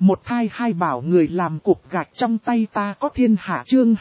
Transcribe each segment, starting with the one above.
Một thai hai bảo người làm cục gạch trong tay ta có thiên hạ chương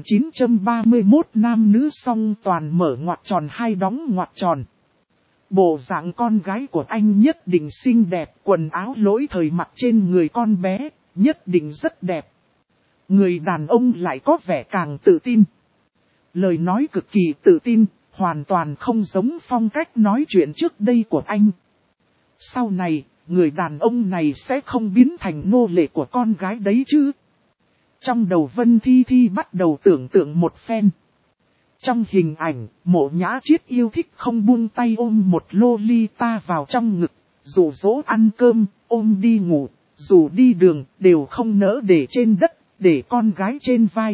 2931 nam nữ song toàn mở ngoặc tròn hai đóng ngoặc tròn. Bộ dạng con gái của anh nhất định xinh đẹp, quần áo lỗi thời mặc trên người con bé, nhất định rất đẹp. Người đàn ông lại có vẻ càng tự tin. Lời nói cực kỳ tự tin, hoàn toàn không giống phong cách nói chuyện trước đây của anh. Sau này, người đàn ông này sẽ không biến thành nô lệ của con gái đấy chứ. Trong đầu Vân Thi Thi bắt đầu tưởng tượng một phen. Trong hình ảnh, Mộ Nhã Triết yêu thích không buông tay ôm một Lolita vào trong ngực, dù dỗ ăn cơm, ôm đi ngủ, dù đi đường, đều không nỡ để trên đất, để con gái trên vai.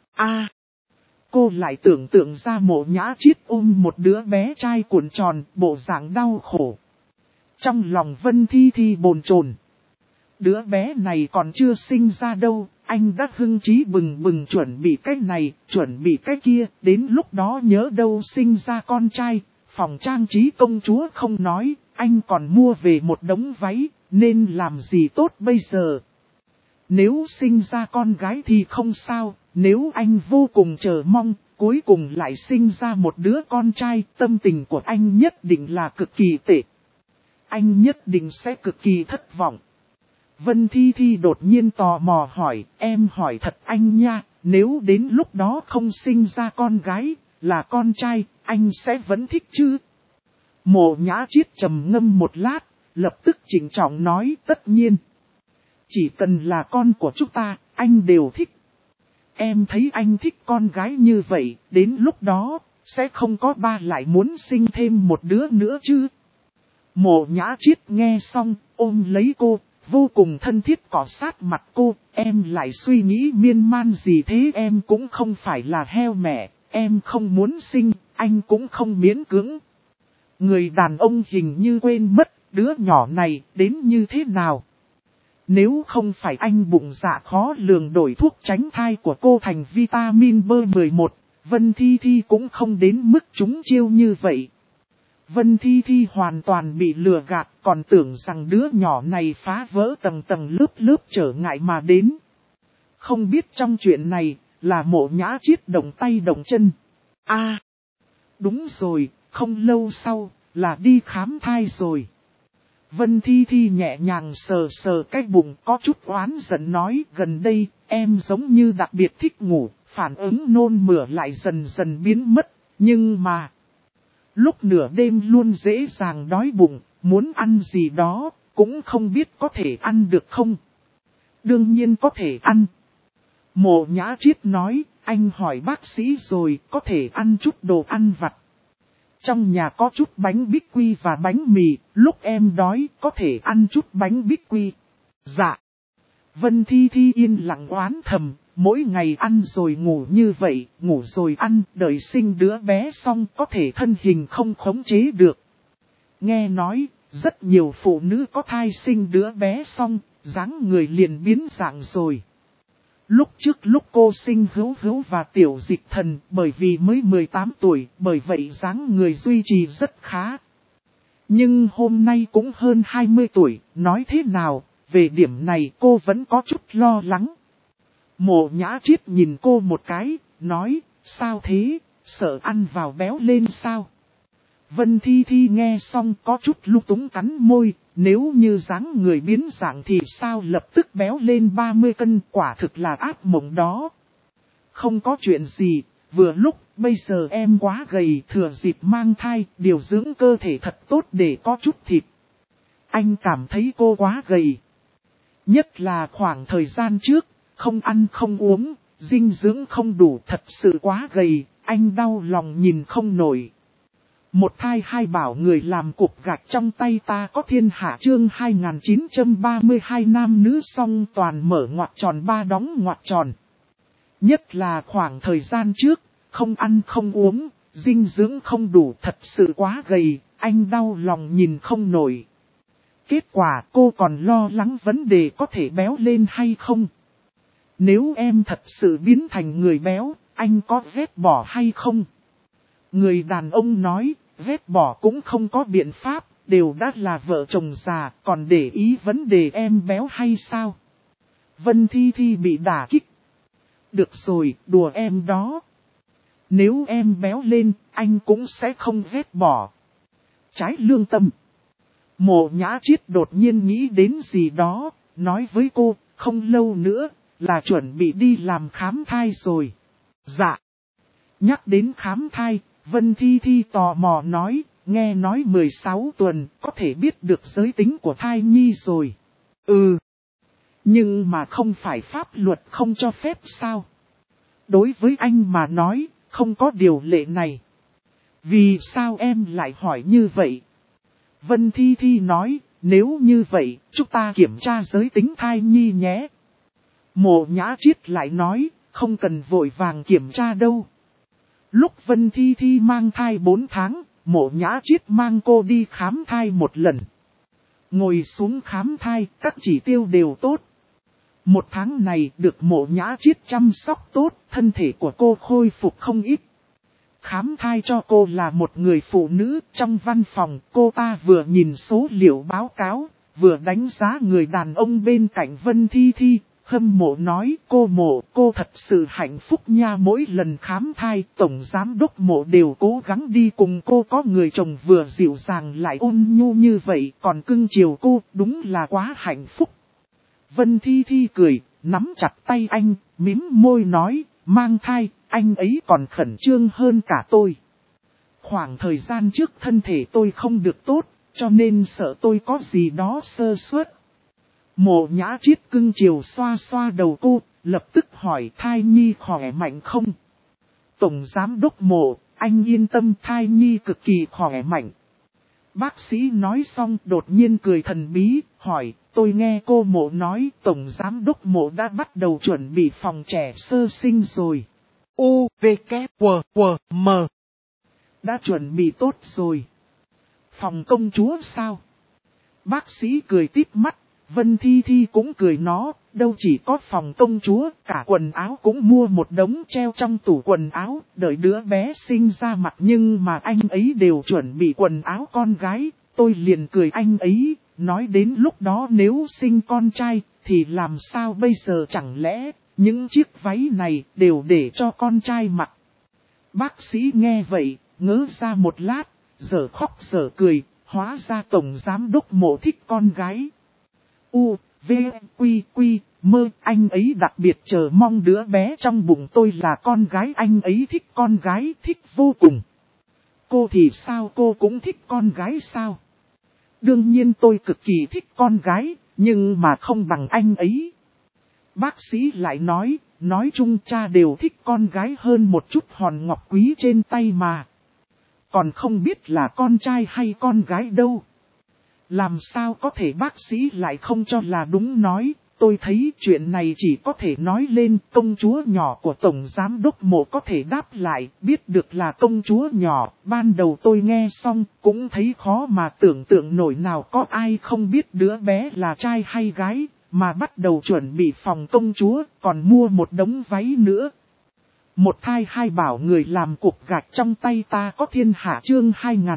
Cô lại tưởng tượng ra Mộ Nhã Triết ôm một đứa bé trai cuộn tròn, bộ dạng đau khổ. Trong lòng Vân Thi Thi bồn chồn. Đứa bé này còn chưa sinh ra đâu, anh đã hưng trí bừng bừng chuẩn bị cái này, chuẩn bị cái kia, đến lúc đó nhớ đâu sinh ra con trai, phòng trang trí công chúa không nói, anh còn mua về một đống váy, nên làm gì tốt bây giờ. Nếu sinh ra con gái thì không sao, nếu anh vô cùng chờ mong, cuối cùng lại sinh ra một đứa con trai, tâm tình của anh nhất định là cực kỳ tệ. Anh nhất định sẽ cực kỳ thất vọng. Vân Thi Thi đột nhiên tò mò hỏi, em hỏi thật anh nha, nếu đến lúc đó không sinh ra con gái, là con trai, anh sẽ vẫn thích chứ? Mộ Nhã Triết trầm ngâm một lát, lập tức chỉnh trọng nói tất nhiên. Chỉ cần là con của chúng ta, anh đều thích. Em thấy anh thích con gái như vậy, đến lúc đó, sẽ không có ba lại muốn sinh thêm một đứa nữa chứ? Mộ Nhã Triết nghe xong, ôm lấy cô, vô cùng thân thiết cọ sát mặt cô, em lại suy nghĩ miên man gì thế, em cũng không phải là heo mẹ, em không muốn sinh, anh cũng không miễn cưỡng. Người đàn ông hình như quên mất, đứa nhỏ này đến như thế nào. Nếu không phải anh bụng dạ khó lường đổi thuốc tránh thai của cô thành vitamin B11, Vân Thi Thi cũng không đến mức trúng chiêu như vậy. Vân Thi Thi hoàn toàn bị lừa gạt, còn tưởng rằng đứa nhỏ này phá vỡ tầng tầng lớp lớp trở ngại mà đến. Không biết trong chuyện này, là Mộ Nhã Triết động tay động chân. Đúng rồi, không lâu sau, là đi khám thai rồi. Vân Thi Thi nhẹ nhàng sờ sờ cái bụng có chút oán giận nói, gần đây, em giống như đặc biệt thích ngủ, phản ứng nôn mửa lại dần dần biến mất, nhưng mà... Lúc nửa đêm luôn dễ dàng đói bụng, muốn ăn gì đó, cũng không biết có thể ăn được không. Đương nhiên có thể ăn. Mộ Nhã Triết nói, anh hỏi bác sĩ rồi, có thể ăn chút đồ ăn vặt. Trong nhà có chút bánh bích quy và bánh mì, lúc em đói, có thể ăn chút bánh bích quy. Dạ. Vân Thi Thi yên lặng oán thầm. Mỗi ngày ăn rồi ngủ như vậy, ngủ rồi ăn, đợi sinh đứa bé xong có thể thân hình không khống chế được. Nghe nói, rất nhiều phụ nữ có thai sinh đứa bé xong, dáng người liền biến dạng rồi. Lúc trước lúc cô sinh Hữu Hữu và Tiểu Dịch Thần, bởi vì mới 18 tuổi, bởi vậy dáng người duy trì rất khá. Nhưng hôm nay cũng hơn 20 tuổi, nói thế nào, về điểm này cô vẫn có chút lo lắng. Mộ Nhã Triết nhìn cô một cái, nói, sao thế, sợ ăn vào béo lên sao? Vân Thi Thi nghe xong có chút lung túng cắn môi, nếu như dáng người biến dạng thì sao lập tức béo lên 30 cân, quả thực là ác mộng đó. Không có chuyện gì, vừa lúc, bây giờ em quá gầy, thừa dịp mang thai, điều dưỡng cơ thể thật tốt để có chút thịt. Anh cảm thấy cô quá gầy. Nhất là khoảng thời gian trước. Không ăn không uống, dinh dưỡng không đủ, thật sự quá gầy, anh đau lòng nhìn không nổi. Một thai hai bảo người làm cục gạch trong tay ta có thiên hạ chương 2932 nam nữ song toàn mở ngoặc tròn ba đóng ngoặc tròn. Nhất là khoảng thời gian trước, không ăn không uống, dinh dưỡng không đủ, thật sự quá gầy, anh đau lòng nhìn không nổi. Kết quả cô còn lo lắng vấn đề có thể béo lên hay không. Nếu em thật sự biến thành người béo, anh có ghét bỏ hay không? Người đàn ông nói, ghét bỏ cũng không có biện pháp, đều đã là vợ chồng già, còn để ý vấn đề em béo hay sao? Vân Thi Thi bị đả kích. Được rồi, đùa em đó. Nếu em béo lên, anh cũng sẽ không ghét bỏ. Trái lương tâm. Mộ Nhã Chiết đột nhiên nghĩ đến gì đó, nói với cô, không lâu nữa, là chuẩn bị đi làm khám thai rồi. Dạ. Nhắc đến khám thai, Vân Thi Thi tò mò nói, nghe nói 16 tuần có thể biết được giới tính của thai nhi rồi. Ừ. Nhưng mà không phải pháp luật không cho phép sao? Đối với anh mà nói, không có điều lệ này. Vì sao em lại hỏi như vậy? Vân Thi Thi nói, nếu như vậy, chúng ta kiểm tra giới tính thai nhi nhé. Mộ Nhã Chiết lại nói, không cần vội vàng kiểm tra đâu. Lúc Vân Thi Thi mang thai 4 tháng, Mộ Nhã Chiết mang cô đi khám thai một lần. Ngồi xuống khám thai, các chỉ tiêu đều tốt. 1 tháng này được Mộ Nhã Chiết chăm sóc tốt, thân thể của cô khôi phục không ít. Khám thai cho cô là một người phụ nữ trong văn phòng, cô ta vừa nhìn số liệu báo cáo, vừa đánh giá người đàn ông bên cạnh Vân Thi Thi, hâm mộ nói cô thật sự hạnh phúc nha, mỗi lần khám thai tổng giám đốc Mộ đều cố gắng đi cùng cô, có người chồng vừa dịu dàng lại ôn nhu như vậy, còn cưng chiều cô, đúng là quá hạnh phúc. Vân Thi Thi cười, nắm chặt tay anh, mím môi nói, mang thai, anh ấy còn khẩn trương hơn cả tôi. Khoảng thời gian trước thân thể tôi không được tốt, cho nên sợ tôi có gì đó sơ suất. Mộ Nhã Chiết cưng chiều xoa xoa đầu cô, lập tức hỏi thai nhi khỏe mạnh không? Tổng giám đốc Mộ, anh yên tâm, thai nhi cực kỳ khỏe mạnh. Bác sĩ nói xong đột nhiên cười thần bí, hỏi, tôi nghe cô Mộ nói Tổng giám đốc Mộ đã bắt đầu chuẩn bị phòng trẻ sơ sinh rồi. U, V, K, W, W, M. Đã chuẩn bị tốt rồi. Phòng công chúa sao? Bác sĩ cười tít mắt, Vân Thi Thi cũng cười nó, đâu chỉ có phòng công chúa, cả quần áo cũng mua một đống treo trong tủ quần áo, đợi đứa bé sinh ra mặt, nhưng mà anh ấy đều chuẩn bị quần áo con gái, tôi liền cười anh ấy, nói đến lúc đó nếu sinh con trai, thì làm sao bây giờ, chẳng lẽ những chiếc váy này đều để cho con trai mặc. Bác sĩ nghe vậy, ngớ ra một lát, giờ khóc giờ cười, hóa ra Tổng giám đốc Mộ thích con gái. U, V, Quy, Quy, Mơ, anh ấy đặc biệt chờ mong đứa bé trong bụng tôi là con gái, anh ấy thích con gái, thích vô cùng. Cô thì sao, cô cũng thích con gái sao? Đương nhiên tôi cực kỳ thích con gái, nhưng mà không bằng anh ấy. Bác sĩ lại nói chung cha đều thích con gái hơn một chút hòn ngọc quý trên tay mà. Còn không biết là con trai hay con gái đâu. Làm sao có thể, bác sĩ lại không cho là đúng, nói, tôi thấy chuyện này chỉ có thể nói lên, công chúa nhỏ của Tổng Giám đốc Mộ có thể đáp lại, biết được là công chúa nhỏ, ban đầu tôi nghe xong, cũng thấy khó mà tưởng tượng nổi, nào có ai không biết đứa bé là trai hay gái, mà bắt đầu chuẩn bị phòng công chúa, còn mua một đống váy nữa. Một thai hai bảo, người làm cục gạch trong tay ta có thiên hạ, chương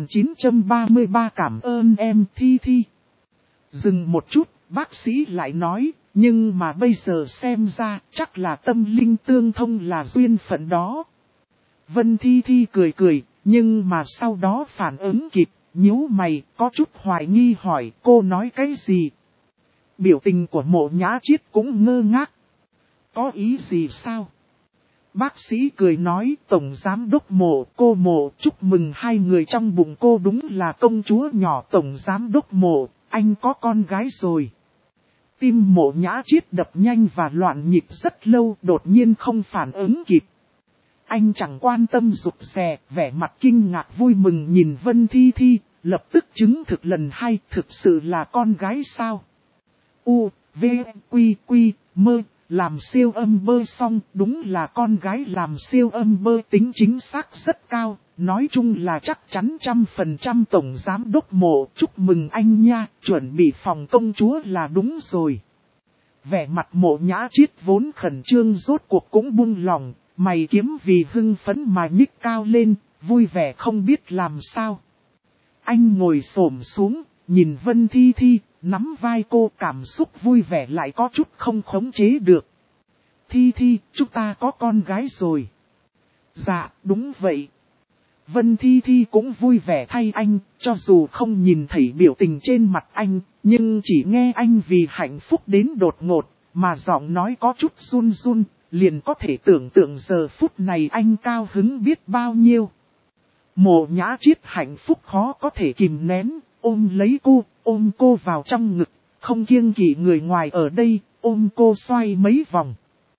2933, cảm ơn em Thi Thi. Dừng một chút, bác sĩ lại nói, nhưng mà bây giờ xem ra chắc là tâm linh tương thông là duyên phận đó. Vân Thi Thi cười cười, nhưng mà sau đó phản ứng kịp, nhíu mày, có chút hoài nghi hỏi cô nói cái gì. Biểu tình của Mộ Nhã Chiết cũng ngơ ngác. Có ý gì sao? Bác sĩ cười nói, Tổng Giám đốc Mộ, cô Mộ, chúc mừng hai người trong bụng cô đúng là công chúa nhỏ. Tổng Giám đốc Mộ, anh có con gái rồi. Tim Mộ Nhã Chiết đập nhanh và loạn nhịp rất lâu, đột nhiên không phản ứng kịp. Anh chẳng quan tâm rụt rè, vẻ mặt kinh ngạc vui mừng nhìn Vân Thi Thi, lập tức chứng thực lần hai, thực sự là con gái sao? U, V, Quy, Quy, Mơ. Làm siêu âm bơ xong, đúng là con gái, làm siêu âm bơ tính chính xác rất cao, nói chung là chắc chắn 100%. Tổng Giám đốc Mộ, chúc mừng anh nha, chuẩn bị phòng công chúa là đúng rồi. Vẻ mặt Mộ Nhã Chiết vốn khẩn trương rốt cuộc cũng buông lòng, mày kiếm vì hưng phấn mà nhích cao lên, vui vẻ không biết làm sao. Anh ngồi xổm xuống, nhìn Vân Thi Thi, nắm vai cô, cảm xúc vui vẻ lại có chút không khống chế được. Thi Thi, chúng ta có con gái rồi. Dạ, đúng vậy. Vân Thi Thi cũng vui vẻ thay anh, cho dù không nhìn thấy biểu tình trên mặt anh, nhưng chỉ nghe anh vì hạnh phúc đến đột ngột, mà giọng nói có chút run run, liền có thể tưởng tượng giờ phút này anh cao hứng biết bao nhiêu. Mộ Nhã Triết hạnh phúc khó có thể kìm nén, ôm lấy cô, ôm cô vào trong ngực, không kiêng kỵ người ngoài ở đây, ôm cô xoay mấy vòng.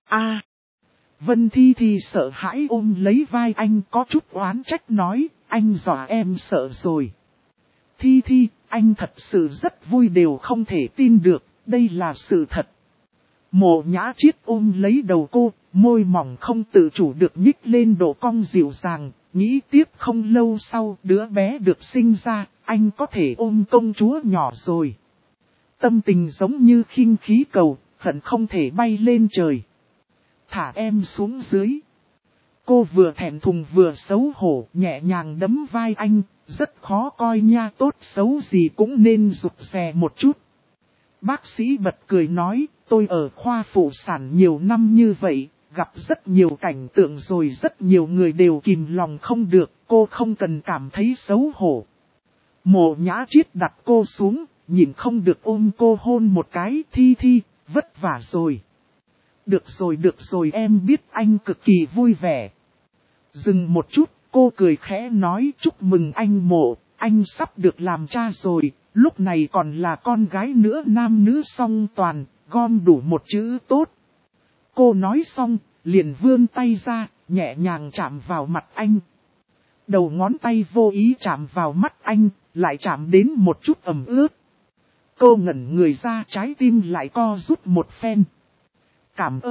Vân Thi Thi sợ hãi ôm lấy vai anh, có chút oán trách nói, anh dọa em sợ rồi. Thi Thi, anh thật sự rất vui, đều không thể tin được, đây là sự thật. Mộ Nhã Triết ôm lấy đầu cô, môi mỏng không tự chủ được nhích lên độ cong dịu dàng, nghĩ tiếp không lâu sau đứa bé được sinh ra, anh có thể ôm công chúa nhỏ rồi. Tâm tình giống như khinh khí cầu, hận không thể bay lên trời. Thả em xuống dưới. Cô vừa thẹn thùng vừa xấu hổ, nhẹ nhàng đấm vai anh, rất khó coi nha, tốt xấu gì cũng nên rụt rè một chút. Bác sĩ bật cười nói, tôi ở khoa phụ sản nhiều năm như vậy, gặp rất nhiều cảnh tượng rồi, rất nhiều người đều kìm lòng không được, cô không cần cảm thấy xấu hổ. Mộ Nhã Triết đặt cô xuống, nhìn không được ôm cô hôn một cái. Thi Thi, vất vả rồi. Được rồi em biết, anh cực kỳ vui vẻ. Dừng một chút, cô cười khẽ nói, chúc mừng anh Mộ, anh sắp được làm cha rồi, lúc này còn là con gái nữa, nam nữ song toàn, gom đủ một chữ tốt. Cô nói xong, liền vươn tay ra, nhẹ nhàng chạm vào mặt anh. Đầu ngón tay vô ý chạm vào mắt anh, lại chạm đến một chút ẩm ướt. Cô ngẩn người ra, trái tim lại co rút một phen. Cảm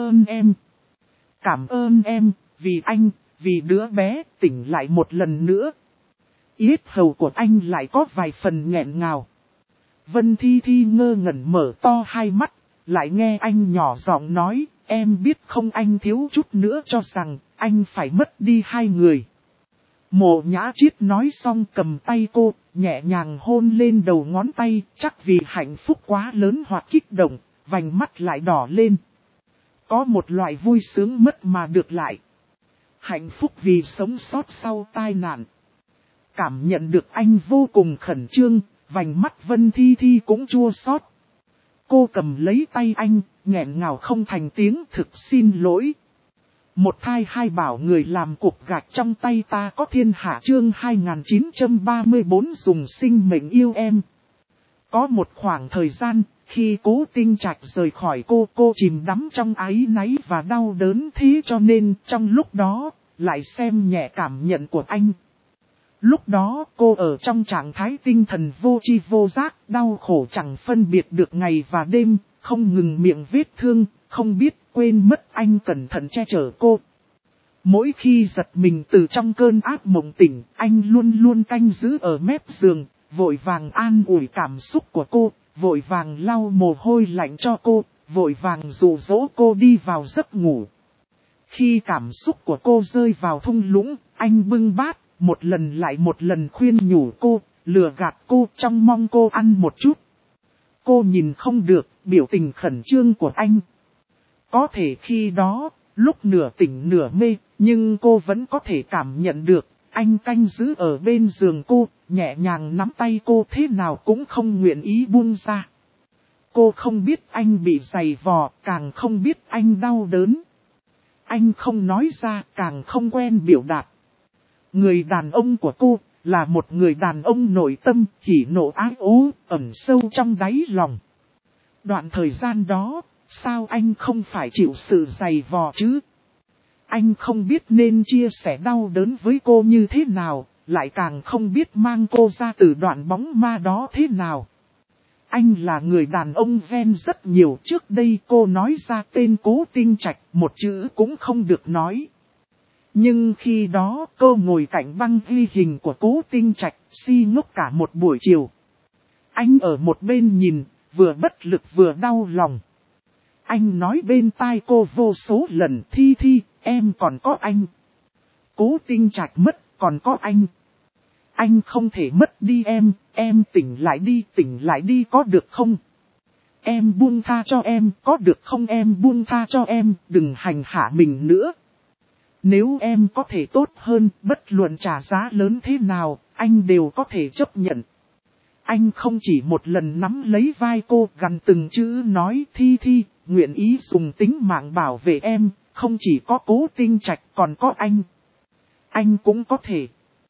ơn em, vì anh, vì đứa bé, tỉnh lại một lần nữa. Yết hầu của anh lại có vài phần nghẹn ngào. Vân Thi Thi ngơ ngẩn mở to hai mắt, lại nghe anh nhỏ giọng nói, em biết không, anh thiếu chút nữa cho rằng, anh phải mất đi hai người. Mộ Nhã Triết nói xong cầm tay cô, nhẹ nhàng hôn lên đầu ngón tay, chắc vì hạnh phúc quá lớn hoặc kích động, vành mắt lại đỏ lên. Có một loại vui sướng mất mà được lại. Hạnh phúc vì sống sót sau tai nạn. Cảm nhận được anh vô cùng khẩn trương, vành mắt Vân Thi Thi cũng chua xót. Cô cầm lấy tay anh, nghẹn ngào không thành tiếng, thực xin lỗi. Một thai hai bảo, người làm cục gạch trong tay ta có thiên hạ, chương 2934 dùng sinh mệnh yêu em. Có một khoảng thời gian, khi Cố Tinh Trạch rời khỏi cô chìm đắm trong áy náy và đau đớn, thế cho nên trong lúc đó, lại xem nhẹ cảm nhận của anh. Lúc đó cô ở trong trạng thái tinh thần vô tri vô giác, đau khổ chẳng phân biệt được ngày và đêm, không ngừng miệng vết thương, không biết quên mất anh cẩn thận che chở cô. Mỗi khi giật mình từ trong cơn ác mộng tỉnh, anh luôn luôn canh giữ ở mép giường, vội vàng an ủi cảm xúc của cô, vội vàng lau mồ hôi lạnh cho cô, vội vàng dụ dỗ cô đi vào giấc ngủ. Khi cảm xúc của cô rơi vào thung lũng, anh bưng bát, một lần lại một lần khuyên nhủ cô, lừa gạt cô trong mong cô ăn một chút. Cô nhìn không được biểu tình khẩn trương của anh. Có thể khi đó, lúc nửa tỉnh nửa mê, nhưng cô vẫn có thể cảm nhận được, anh canh giữ ở bên giường cô, nhẹ nhàng nắm tay cô thế nào cũng không nguyện ý buông ra. Cô không biết anh bị giày vò, càng không biết anh đau đớn. Anh không nói ra, càng không quen biểu đạt. Người đàn ông của cô, là một người đàn ông nội tâm, hỉ nộ ái ố, ẩn sâu trong đáy lòng. Đoạn thời gian đó, sao anh không phải chịu sự giày vò chứ? Anh không biết nên chia sẻ đau đớn với cô như thế nào, lại càng không biết mang cô ra từ đoạn bóng ma đó thế nào. Anh là người đàn ông ven rất nhiều, trước đây cô nói ra tên Cố Tinh Trạch, một chữ cũng không được nói. Nhưng khi đó cô ngồi cạnh băng ghi hình của Cố Tinh Trạch, si ngốc cả một buổi chiều. Anh ở một bên nhìn, vừa bất lực vừa đau lòng. Anh nói bên tai cô vô số lần, Thi Thi, em còn có anh. Cố Tinh Trạch mất, còn có anh. Anh không thể mất đi em tỉnh lại đi có được không? Em buông tha cho em, có được không? Em buông tha cho em, đừng hành hạ mình nữa. Nếu em có thể tốt hơn, bất luận trả giá lớn thế nào, anh đều có thể chấp nhận. Anh không chỉ một lần nắm lấy vai cô, gằn từng chữ nói, Thi, nguyện ý dùng tính mạng bảo vệ em, không chỉ có Cố Tinh Trạch còn có anh. Anh cũng có thể.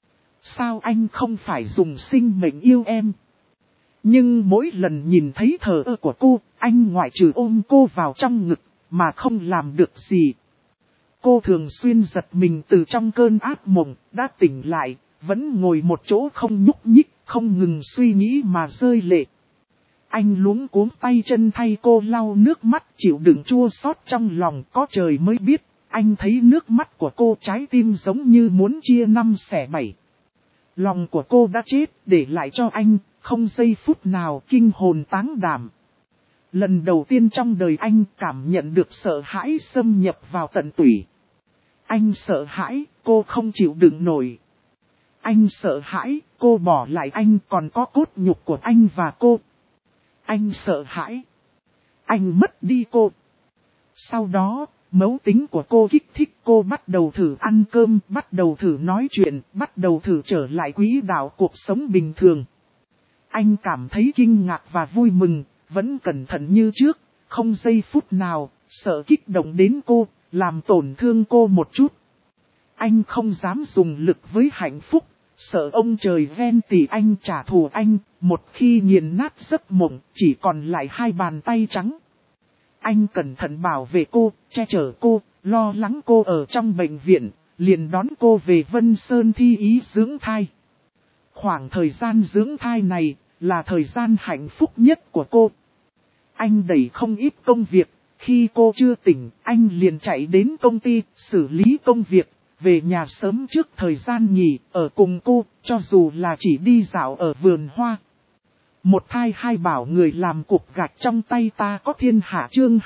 Sao anh không phải dùng sinh mệnh yêu em? Nhưng mỗi lần nhìn thấy thờ ơ của cô, anh ngoại trừ ôm cô vào trong ngực, mà không làm được gì. Cô thường xuyên giật mình từ trong cơn ác mộng, đã tỉnh lại, vẫn ngồi một chỗ không nhúc nhích, không ngừng suy nghĩ mà rơi lệ. Anh luống cuống tay chân thay cô lau nước mắt, chịu đựng chua xót trong lòng, có trời mới biết. Anh thấy nước mắt của cô, trái tim giống như muốn chia năm xẻ bảy. Lòng của cô đã chết, để lại cho anh, không giây phút nào kinh hồn táng đảm. Lần đầu tiên trong đời anh cảm nhận được sợ hãi xâm nhập vào tận tủy. Anh sợ hãi, cô không chịu đựng nổi. Anh sợ hãi, cô bỏ lại anh, còn có cốt nhục của anh và cô. Anh sợ hãi, anh mất đi cô. Sau đó, mẫu tính của cô kích thích cô bắt đầu thử ăn cơm, bắt đầu thử nói chuyện, bắt đầu thử trở lại quỹ đạo cuộc sống bình thường. Anh cảm thấy kinh ngạc và vui mừng, vẫn cẩn thận như trước, không giây phút nào, sợ kích động đến cô, làm tổn thương cô một chút. Anh không dám dùng lực với hạnh phúc, sợ ông trời ghen tị anh trả thù anh, một khi nghiền nát giấc mộng, chỉ còn lại hai bàn tay trắng. Anh cẩn thận bảo vệ cô, che chở cô, lo lắng cô ở trong bệnh viện, liền đón cô về Vân Sơn thi ý dưỡng thai. Khoảng thời gian dưỡng thai này, là thời gian hạnh phúc nhất của cô. Anh đẩy không ít công việc, khi cô chưa tỉnh, anh liền chạy đến công ty, xử lý công việc, về nhà sớm trước thời gian nghỉ, ở cùng cô, cho dù là chỉ đi dạo ở vườn hoa. Một thai hai bảo người làm cục gạch trong tay ta có thiên hạ chương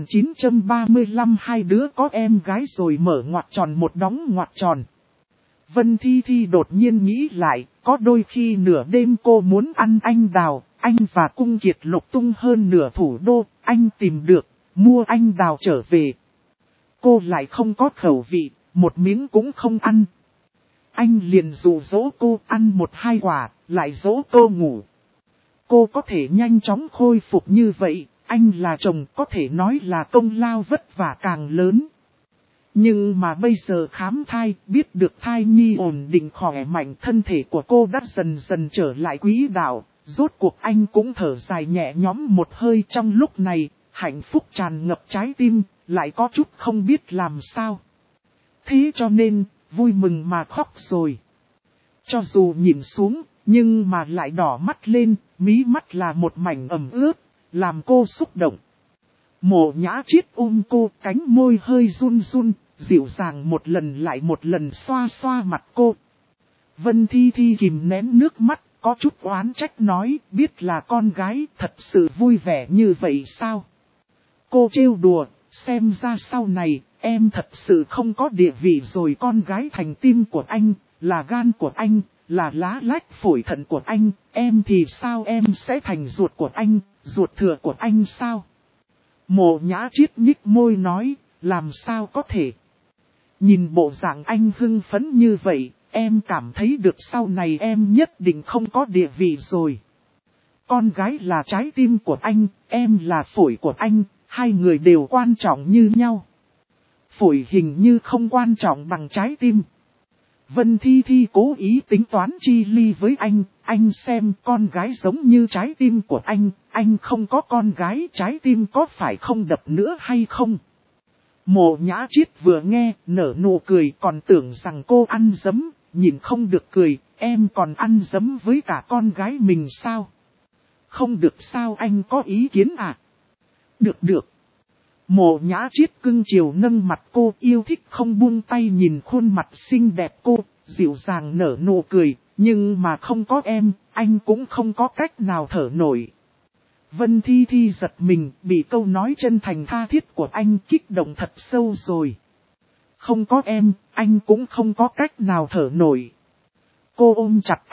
2935 hai đứa có em gái rồi mở ngoặc tròn một đóng ngoặc tròn. Vân Thi đột nhiên nghĩ lại, có đôi khi nửa đêm cô muốn ăn anh đào, anh và Cung Kiệt lục tung hơn nửa thủ đô, anh tìm được, mua anh đào trở về. Cô lại không có khẩu vị, một miếng cũng không ăn. Anh liền dụ dỗ cô ăn một hai quả, lại dỗ cô ngủ. Cô có thể nhanh chóng khôi phục như vậy, anh là chồng có thể nói là công lao vất vả càng lớn. Nhưng mà bây giờ khám thai, biết được thai nhi ổn định khỏe mạnh, thân thể của cô đã dần dần trở lại quỹ đạo, rốt cuộc anh cũng thở dài nhẹ nhõm một hơi. Trong lúc này, hạnh phúc tràn ngập trái tim, lại có chút không biết làm sao. Thế cho nên, vui mừng mà khóc rồi. Cho dù nhìn xuống, nhưng mà lại đỏ mắt lên, mí mắt là một mảnh ẩm ướt, làm cô xúc động. Mộ Nhã Triết cô, cánh môi hơi run run, dịu dàng một lần lại một lần xoa xoa mặt cô. Vân Thi kìm nén nước mắt, có chút oán trách nói, biết là con gái, thật sự vui vẻ như vậy sao? Cô trêu đùa, xem ra sau này, em thật sự không có địa vị rồi. Con gái thành tim của anh, là gan của anh, là lá lách phổi thận của anh, em thì sao? Em sẽ thành ruột của anh, ruột thừa của anh sao? Mộ Nhã Triết nhích môi nói, làm sao có thể? Nhìn bộ dạng anh hưng phấn như vậy, em cảm thấy được sau này em nhất định không có địa vị rồi. Con gái là trái tim của anh, em là phổi của anh, hai người đều quan trọng như nhau. Phổi hình như không quan trọng bằng trái tim. Vân Thi cố ý tính toán chi ly với anh xem con gái giống như trái tim của anh không có con gái, trái tim có phải không đập nữa hay không? Mộ Nhã Triết vừa nghe, nở nụ cười, còn tưởng rằng cô ăn dấm, nhìn không được cười, em còn ăn dấm với cả con gái mình sao? Không được sao, anh có ý kiến à? Được. Mộ Nhã Triết cưng chiều nâng mặt cô, yêu thích không buông tay nhìn khuôn mặt xinh đẹp cô, dịu dàng nở nụ cười, nhưng mà không có em, anh cũng không có cách nào thở nổi. Vân Thi giật mình, bị câu nói chân thành tha thiết của anh kích động thật sâu rồi. Không có em, anh cũng không có cách nào thở nổi. Cô ôm chặt anh,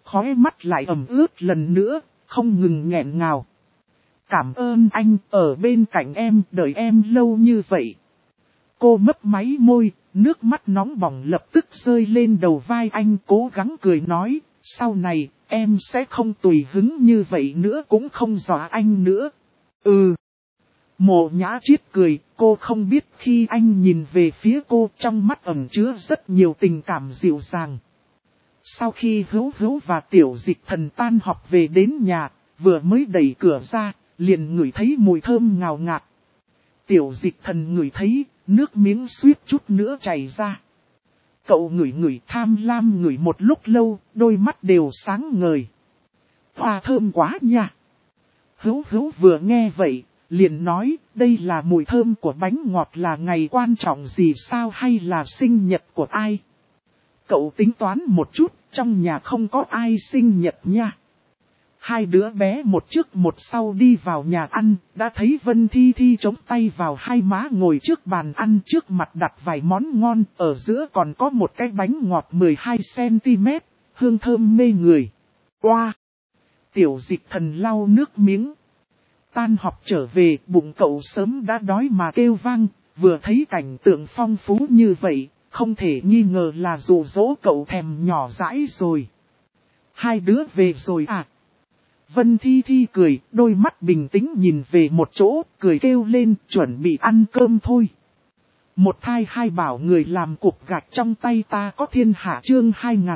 khóe mắt lại ẩm ướt lần nữa, không ngừng nghẹn ngào. Cảm ơn anh ở bên cạnh em, đợi em lâu như vậy. Cô mấp máy môi, nước mắt nóng bỏng lập tức rơi lên đầu vai anh, cố gắng cười nói, sau này, em sẽ không tùy hứng như vậy nữa, cũng không dọa anh nữa. Ừ. Mộ Nhã Triết cười, cô không biết khi anh nhìn về phía cô trong mắt ẩn chứa rất nhiều tình cảm dịu dàng. Sau khi Hữu Hữu và Tiểu Dịch Thần tan học về đến nhà, vừa mới đẩy cửa ra, liền ngửi thấy mùi thơm ngào ngạt. Tiểu Dịch Thần ngửi thấy, nước miếng suýt chút nữa chảy ra. Cậu ngửi tham lam ngửi một lúc lâu, đôi mắt đều sáng ngời. Hoa thơm quá nha. Hữu Hữu vừa nghe vậy, liền nói, đây là mùi thơm của bánh ngọt, là ngày quan trọng gì sao, hay là sinh nhật của ai? Cậu tính toán một chút, trong nhà không có ai sinh nhật nha. Hai đứa bé một trước một sau đi vào nhà ăn, đã thấy Vân Thi Thi chống tay vào hai má ngồi trước bàn ăn, trước mặt đặt vài món ngon, ở giữa còn có một cái bánh ngọt 12cm, hương thơm mê người. Oa! Tiểu Dịch Thần lau nước miếng. Tan học trở về, bụng cậu sớm đã đói mà kêu vang, vừa thấy cảnh tượng phong phú như vậy, không thể nghi ngờ là dụ dỗ cậu thèm nhỏ dãi rồi. Hai đứa về rồi à? Vân Thi Thi cười, đôi mắt bình tĩnh nhìn về một chỗ, cười kêu lên, chuẩn bị ăn cơm thôi. Một thai hai bảo người làm cục gạch trong tay ta có thiên hạ, chương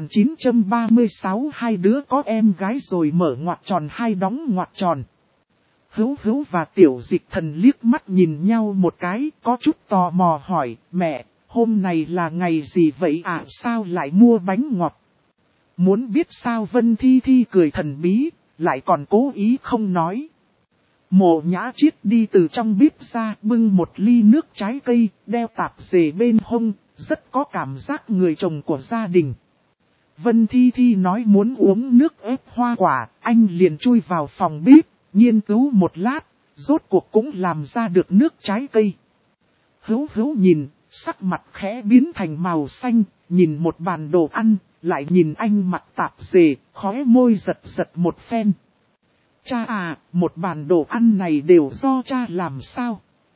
2936, hai đứa có em gái rồi, mở ngoặc tròn hai đóng ngoặc tròn. Hữu Hữu và Tiểu Dịch Thần liếc mắt nhìn nhau một cái, có chút tò mò hỏi, mẹ, hôm này là ngày gì vậy à, sao lại mua bánh ngọt? Muốn biết sao? Vân Thi Thi cười thần bí, lại còn cố ý không nói. Mộ Nhã Triết đi từ trong bếp ra, bưng một ly nước trái cây, đeo tạp dề bên hông, rất có cảm giác người chồng của gia đình. Vân Thi Thi nói muốn uống nước ép hoa quả, anh liền chui vào phòng bếp, nghiên cứu một lát, rốt cuộc cũng làm ra được nước trái cây. Hữu Hữu nhìn, sắc mặt khẽ biến thành màu xanh, nhìn một bàn đồ ăn, lại nhìn anh mặc tạp dề, khóe môi giật giật một phen. Cha à, một bàn đồ ăn này đều do cha làm sao?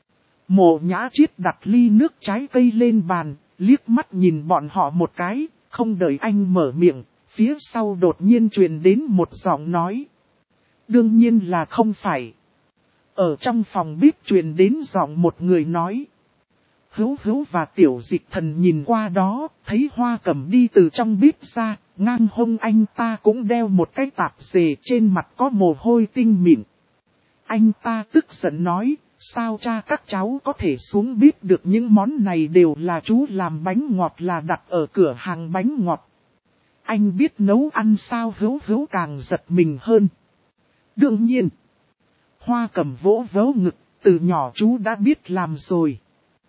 Mộ Nhã Triết đặt ly nước trái cây lên bàn, liếc mắt nhìn bọn họ một cái, không đợi anh mở miệng, phía sau đột nhiên truyền đến một giọng nói. Đương nhiên là không phải. Ở trong phòng bếp truyền đến giọng một người nói. Hữu Hữu và Tiểu Dịch Thần nhìn qua đó, thấy Hoa Cẩm đi từ trong bếp ra, ngang hông anh ta cũng đeo một cái tạp dề, trên mặt có mồ hôi tinh mịn. Anh ta tức giận nói, sao cha các cháu có thể xuống bếp được, những món này đều là chú làm bánh ngọt, là đặt ở cửa hàng bánh ngọt. Anh biết nấu ăn sao? Hữu Hữu càng giật mình hơn. Đương nhiên, Hoa Cẩm vỗ vỗ ngực, từ nhỏ chú đã biết làm rồi.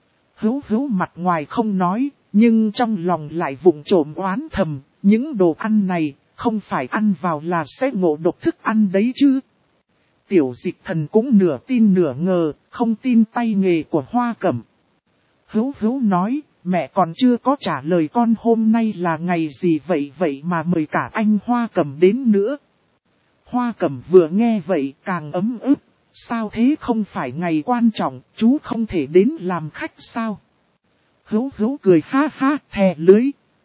Hữu Hữu mặt ngoài không nói, nhưng trong lòng lại vụng trộm oán thầm, những đồ ăn này, không phải ăn vào là sẽ ngộ độc thức ăn đấy chứ. Tiểu Dịch Thần cũng nửa tin nửa ngờ, không tin tay nghề của Hoa Cẩm. Hữu Hữu nói, mẹ còn chưa có trả lời con, hôm nay là ngày gì vậy mà mời cả anh Hoa Cẩm đến nữa. Hoa Cẩm vừa nghe vậy càng ấm ức. Sao thế, không phải ngày quan trọng, chú không thể đến làm khách sao? Hữu Hữu cười ha ha, thè lưới.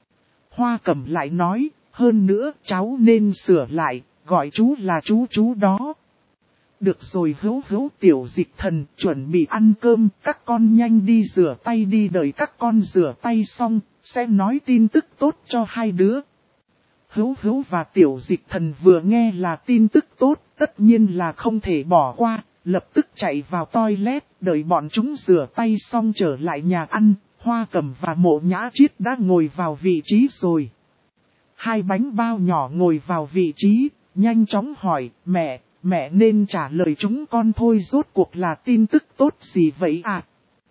Hoa Cẩm lại nói, hơn nữa cháu nên sửa lại, gọi chú là chú đó. Được rồi Hữu Hữu, Tiểu Dịch Thần, chuẩn bị ăn cơm, các con nhanh đi rửa tay đi, đợi các con rửa tay xong, sẽ nói tin tức tốt cho hai đứa. Hữu Hữu và Tiểu Dịch Thần vừa nghe là tin tức tốt, tất nhiên là không thể bỏ qua, lập tức chạy vào toilet, đợi bọn chúng rửa tay xong trở lại nhà ăn, Hoa Cẩm và Mộ Nhã Triết đã ngồi vào vị trí rồi. Hai bánh bao nhỏ ngồi vào vị trí, nhanh chóng hỏi, mẹ nên trả lời chúng con thôi, rốt cuộc là tin tức tốt gì vậy à?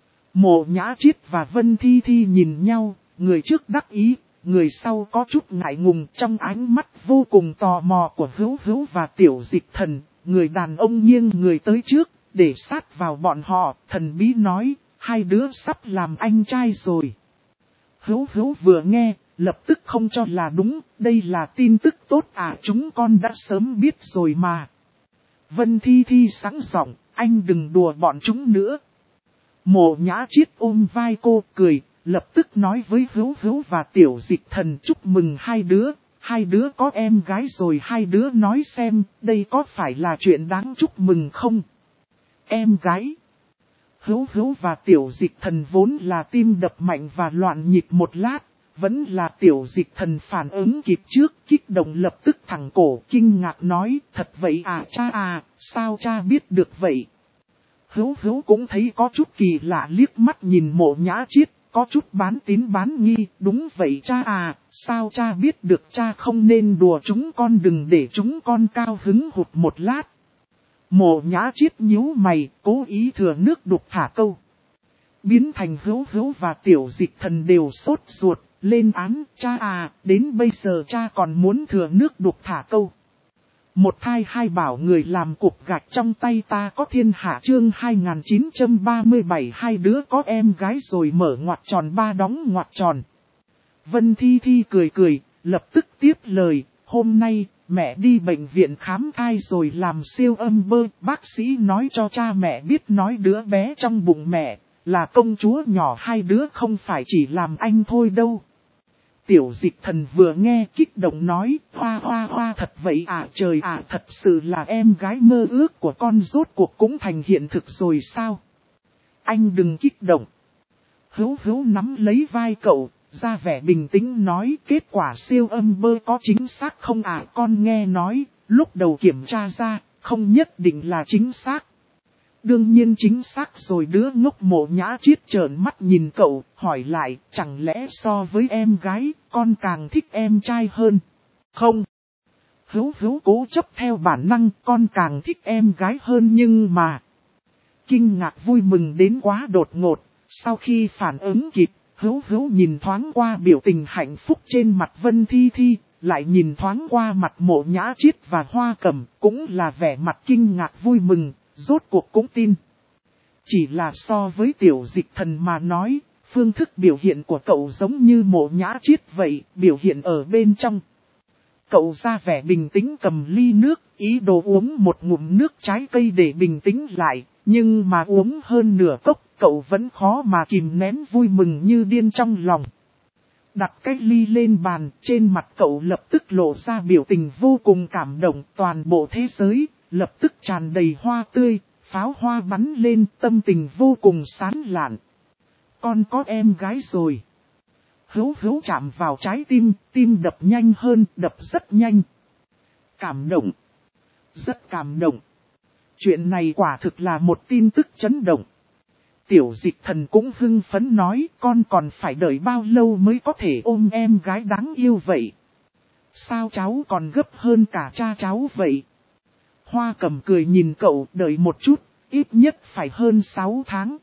Mộ Nhã Triết và Vân Thi Thi nhìn nhau, người trước đắc ý, người sau có chút ngại ngùng, trong ánh mắt vô cùng tò mò của Hữu Hữu và Tiểu Dịch Thần, người đàn ông nghiêng người tới trước, để sát vào bọn họ, thần bí nói, hai đứa sắp làm anh trai rồi. Hữu Hữu vừa nghe, lập tức không cho là đúng, đây là tin tức tốt à, chúng con đã sớm biết rồi mà. Vân Thi Thi sáng giọng, anh đừng đùa bọn chúng nữa. Mộ Nhã Chiết ôm vai cô cười, lập tức nói với Hữu Hữu và Tiểu Dịch Thần chúc mừng hai đứa có em gái rồi, hai đứa nói xem, đây có phải là chuyện đáng chúc mừng không? Em gái. Hữu Hữu và Tiểu Dịch Thần vốn là tim đập mạnh và loạn nhịp một lát, vẫn là Tiểu Dịch Thần phản ứng kịp trước, kích động lập tức thẳng cổ kinh ngạc nói, thật vậy à cha à, sao cha biết được vậy? Hữu Hữu cũng thấy có chút kỳ lạ, liếc mắt nhìn Mộ Nhã Chiết, có chút bán tín bán nghi, đúng vậy cha à, sao cha biết được, cha không nên đùa chúng con, đừng để chúng con cao hứng hụt một lát. Mộ Nhã Chiết nhíu mày, cố ý thừa nước đục thả câu. Biến thành Hữu Hữu và Tiểu Dịch Thần đều sốt ruột, lên án, cha à, đến bây giờ cha còn muốn thừa nước đục thả câu. Một thai hai bảo người làm cục gạch trong tay ta có thiên hạ chương 2937 hai đứa có em gái rồi mở ngoặc tròn ba đóng ngoặc tròn. Vân Thi Thi cười cười, lập tức tiếp lời, hôm nay mẹ đi bệnh viện khám thai rồi làm siêu âm bơ, bác sĩ nói cho cha mẹ biết nói đứa bé trong bụng mẹ là công chúa nhỏ, hai đứa không phải chỉ làm anh thôi đâu. Tiểu Dịch Thần vừa nghe kích động nói, hoa hoa hoa, thật vậy à, trời à, thật sự là em gái mơ ước của con rốt cuộc cũng thành hiện thực rồi sao? Anh đừng kích động. Hữu Hữu nắm lấy vai cậu, ra vẻ bình tĩnh nói, kết quả siêu âm bơ có chính xác không à, con nghe nói, lúc đầu kiểm tra ra, không nhất định là chính xác. Đương nhiên chính xác rồi, đứa ngốc. Mộ Nhã Chiết trợn mắt nhìn cậu, hỏi lại, chẳng lẽ so với em gái, con càng thích em trai hơn? Không. Hữu Hữu cố chấp theo bản năng, con càng thích em gái hơn nhưng mà... Kinh ngạc vui mừng đến quá đột ngột, sau khi phản ứng kịp, Hữu Hữu nhìn thoáng qua biểu tình hạnh phúc trên mặt Vân Thi Thi, lại nhìn thoáng qua mặt Mộ Nhã Chiết và Hoa Cẩm, cũng là vẻ mặt kinh ngạc vui mừng. Rốt cuộc cũng tin. Chỉ là so với Tiểu Dịch Thần mà nói, phương thức biểu hiện của cậu giống như Mộ Nhã Chiết vậy, biểu hiện ở bên trong. Cậu ra vẻ bình tĩnh cầm ly nước, ý đồ uống một ngụm nước trái cây để bình tĩnh lại, nhưng mà uống hơn nửa cốc, cậu vẫn khó mà kìm nén vui mừng như điên trong lòng. Đặt cái ly lên bàn, trên mặt cậu lập tức lộ ra biểu tình vô cùng cảm động, toàn bộ thế giới lập tức tràn đầy hoa tươi, pháo hoa bắn lên, tâm tình vô cùng sán lạn. Con có em gái rồi. Hữu Hữu chạm vào trái tim, tim đập nhanh hơn, đập rất nhanh. Cảm động. Rất cảm động. Chuyện này quả thực là một tin tức chấn động. Tiểu Dịch Thần cũng hưng phấn nói, con còn phải đợi bao lâu mới có thể ôm em gái đáng yêu vậy? Sao cháu còn gấp hơn cả cha cháu vậy? Hoa Cẩm cười nhìn cậu, đợi một chút, ít nhất phải hơn 6 tháng.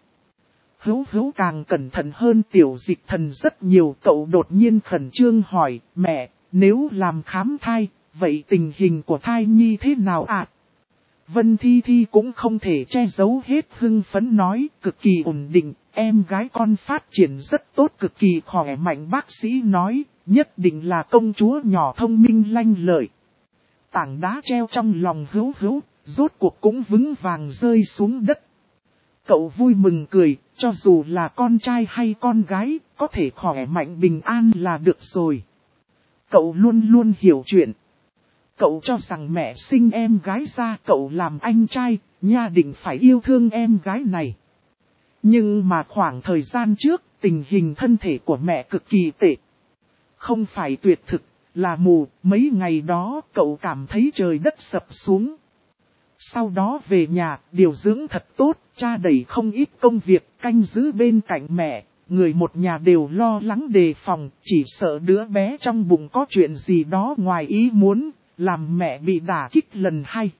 Hữu Hữu càng cẩn thận hơn Tiểu Dịch Thần rất nhiều, cậu đột nhiên khẩn trương hỏi, mẹ, nếu làm khám thai, vậy tình hình của thai nhi thế nào ạ? Vân Thi Thi cũng không thể che giấu hết hưng phấn nói, cực kỳ ổn định, em gái con phát triển rất tốt, cực kỳ khỏe mạnh, bác sĩ nói, nhất định là công chúa nhỏ thông minh lanh lợi. Tảng đá treo trong lòng Hữu Hữu, rốt cuộc cũng vững vàng rơi xuống đất. Cậu vui mừng cười, cho dù là con trai hay con gái, có thể khỏe mạnh bình an là được rồi. Cậu luôn luôn hiểu chuyện. Cậu cho rằng mẹ sinh em gái ra, cậu làm anh trai, nha định phải yêu thương em gái này. Nhưng mà khoảng thời gian trước, tình hình thân thể của mẹ cực kỳ tệ. Không phải tuyệt thực, là mù, mấy ngày đó cậu cảm thấy trời đất sập xuống. Sau đó về nhà, điều dưỡng thật tốt, cha đẩy không ít công việc, canh giữ bên cạnh mẹ, người một nhà đều lo lắng đề phòng, chỉ sợ đứa bé trong bụng có chuyện gì đó ngoài ý muốn, làm mẹ bị đả kích lần hai.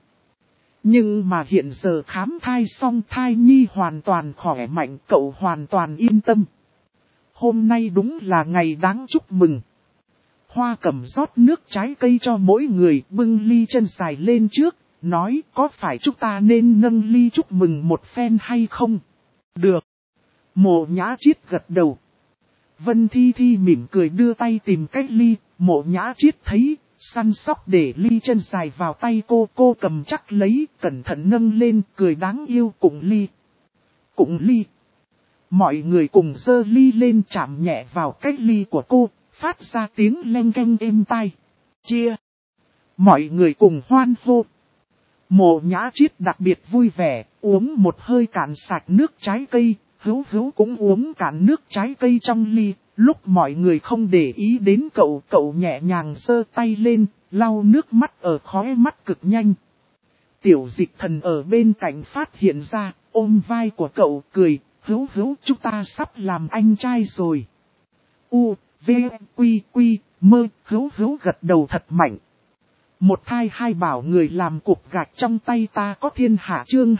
Nhưng mà hiện giờ khám thai xong, thai nhi hoàn toàn khỏe mạnh, cậu hoàn toàn yên tâm. Hôm nay đúng là ngày đáng chúc mừng. Hoa Cẩm rót nước trái cây cho mỗi người, bưng ly chân dài lên trước, nói có phải chúng ta nên nâng ly chúc mừng một phen hay không? Được. Mộ Nhã Chiết gật đầu. Vân Thi Thi mỉm cười đưa tay tìm cái ly, Mộ Nhã Triết thấy, săn sóc để ly chân dài vào tay cô cầm chắc lấy, cẩn thận nâng lên, cười đáng yêu cùng ly. Cùng ly. Mọi người cùng giơ ly lên chạm nhẹ vào cái ly của cô, phát ra tiếng leng keng êm tai. Chia. Mọi người cùng hoan hô. Mộ Nhã Triết đặc biệt vui vẻ, uống một hơi cạn sạch nước trái cây, Hữu Hữu cũng uống cạn nước trái cây trong ly. Lúc mọi người không để ý đến cậu nhẹ nhàng giơ tay lên, lau nước mắt ở khóe mắt cực nhanh. Tiểu Dịch Thần ở bên cạnh phát hiện ra, ôm vai của cậu cười, Hữu Hữu chúng ta sắp làm anh trai rồi. U, V, Quy, Mơ, Hữu Hữu gật đầu thật mạnh. Một thai hai bảo người làm cục gạch trong tay ta có thiên hạ chương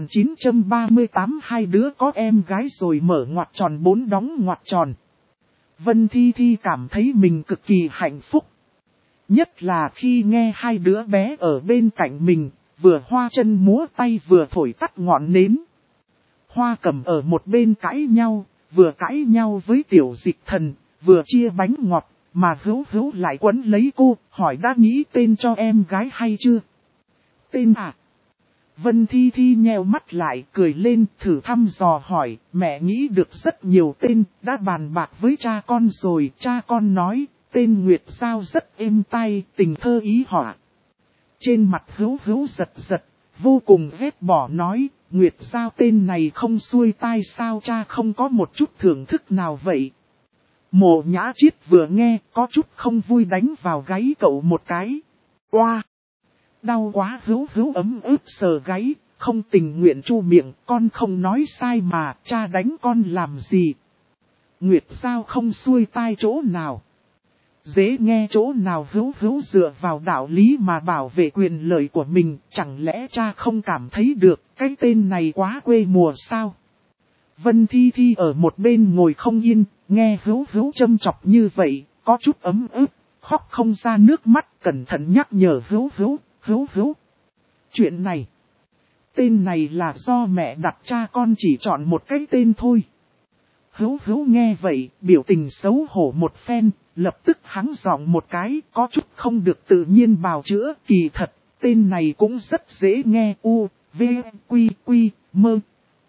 2938 hai đứa có em gái rồi mở ngoặc tròn 4 đóng ngoặc tròn. Vân Thi Thi cảm thấy mình cực kỳ hạnh phúc. Nhất là khi nghe hai đứa bé ở bên cạnh mình, vừa hoa chân múa tay vừa thổi tắt ngọn nến. Hoa Cẩm ở một bên cãi nhau, vừa cãi nhau với Tiểu Dịch Thần, vừa chia bánh ngọt, mà Hữu Hữu lại quấn lấy cô, hỏi đã nghĩ tên cho em gái hay chưa? Tên à? Vân Thi Thi nheo mắt lại cười lên thử thăm dò hỏi, mẹ nghĩ được rất nhiều tên, đã bàn bạc với cha con rồi, cha con nói, tên Nguyệt Giao rất êm tai, tình thơ ý họa. Trên mặt Hữu Hữu giật giật, vô cùng ghét bỏ nói, Nguyệt Giao tên này không xuôi tai sao cha không có một chút thưởng thức nào vậy. Mộ Nhã Triết vừa nghe, có chút không vui đánh vào gáy cậu một cái. Oa! Đau quá Hữu Hữu ấm ức sờ gáy, không tình nguyện chu miệng, con không nói sai mà, cha đánh con làm gì. Nguyệt Giao không xuôi tai chỗ nào. Dễ nghe chỗ nào Hữu Hữu dựa vào đạo lý mà bảo vệ quyền lợi của mình, chẳng lẽ cha không cảm thấy được, cái tên này quá quê mùa sao? Vân Thi Thi ở một bên ngồi không yên, nghe Hữu Hữu châm chọc như vậy, có chút ấm ức, khóc không ra nước mắt, cẩn thận nhắc nhở Hữu Hữu. Chuyện này, tên này là do mẹ đặt, cha con chỉ chọn một cái tên thôi. Hữu Hữu nghe vậy, biểu tình xấu hổ một phen, lập tức hắng giọng một cái, có chút không được tự nhiên bào chữa, kỳ thật, tên này cũng rất dễ nghe, U, V, Quy, Mơ.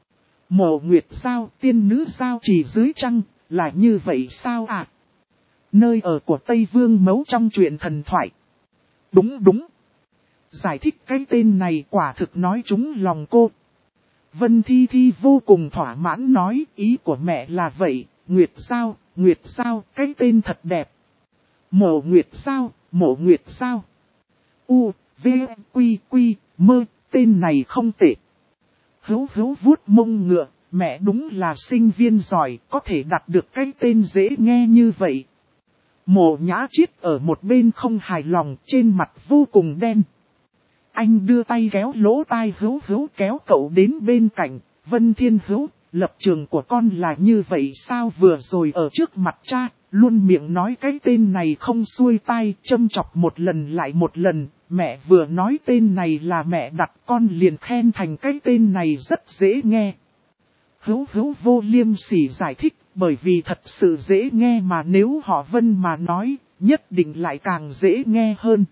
Mộ Nguyệt Giao, tiên nữ giao chỉ dưới trăng, là như vậy sao à? Nơi ở của Tây Vương Mẫu trong truyện thần thoại. Đúng. Giải thích cái tên này quả thực nói trúng lòng cô. Vân Thi Thi vô cùng thỏa mãn nói ý của mẹ là vậy, Nguyệt Giao, cái tên thật đẹp. Mộ Nguyệt Giao. U, V, Quy, Mơ, tên này không tệ. Hữu Hữu vuốt mông ngựa, mẹ đúng là sinh viên giỏi, có thể đặt được cái tên dễ nghe như vậy. Mộ Nhã Triết ở một bên không hài lòng, trên mặt vô cùng đen. Anh đưa tay kéo lỗ tai Hữu Hữu kéo cậu đến bên cạnh, Vân Thiên Hữu, lập trường của con là như vậy sao vừa rồi ở trước mặt cha, luôn miệng nói cái tên này không xuôi tai, châm chọc một lần lại một lần, mẹ vừa nói tên này là mẹ đặt con liền khen thành cái tên này rất dễ nghe. Hữu Hữu vô liêm sỉ giải thích, bởi vì thật sự dễ nghe mà nếu họ Vân mà nói, nhất định lại càng dễ nghe hơn.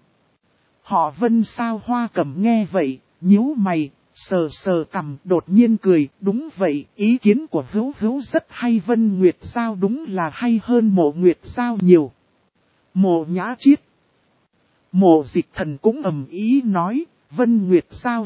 Họ Vân sao Hoa Cẩm nghe vậy, nhíu mày, sờ cằm đột nhiên cười, đúng vậy, ý kiến của Hữu Hữu rất hay Vân Nguyệt Giao đúng là hay hơn Mộ Nguyệt Giao nhiều. Mộ Nhã Triết. Mộ Dịch Thần cũng ầm ý nói, Vân Nguyệt Giao